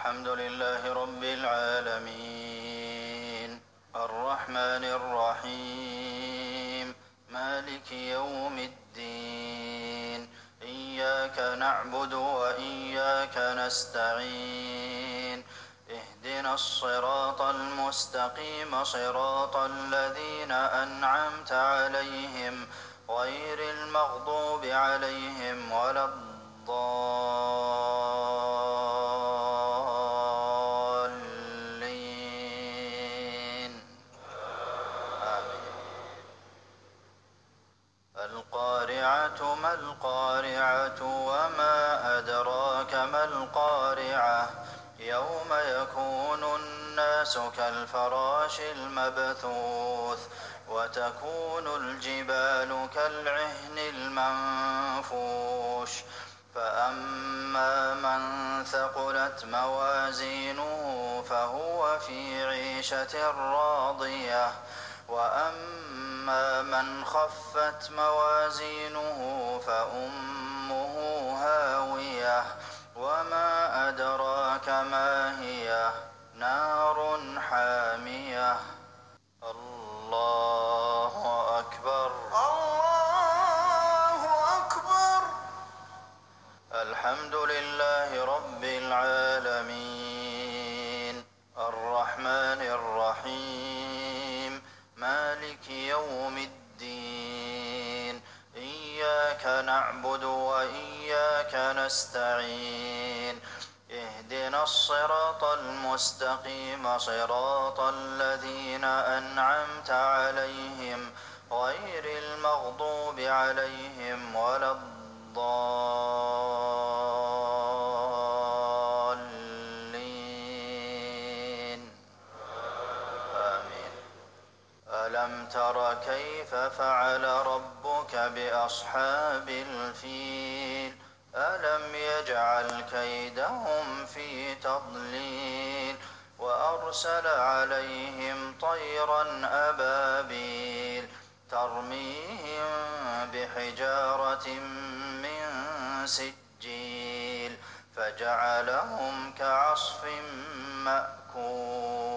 الحمد لله رب العالمين الرحمن الرحيم مالك يوم الدين إياك نعبد وإياك نستعين اهدنا الصراط المستقيم صراط الذين أنعمت عليهم غير المغضوب عليهم ولا الضالين آمين. القارعة ما القارعة وما أدراك ما القارعة يوم يكون الناس كالفراش المبثوث وتكون الجبال كالعهن المنفوش فأما من ثقلت موازينه فهو في عيشة راضية وأما من خفت موازينه فأمه هاوية وما أدراك ما هي نار حامية الله أكبر الله أكبر الحمد لله رب العالمين الرحمن الرحيم مالك يوم الدين إياك نعبد وإياك نستعين اهدنا الصراط المستقيم صراط الذين أنعمت عليهم غير المغضوب عليهم ولا الضالين آمين. ألم تر كيف فعل ربك بأصحاب الفيل ألم يجعل كيدهم في تضليل وأرسل عليهم طيرا أبابيل ترميهم بحجارة من سجيل فجعلهم كعصف مأكول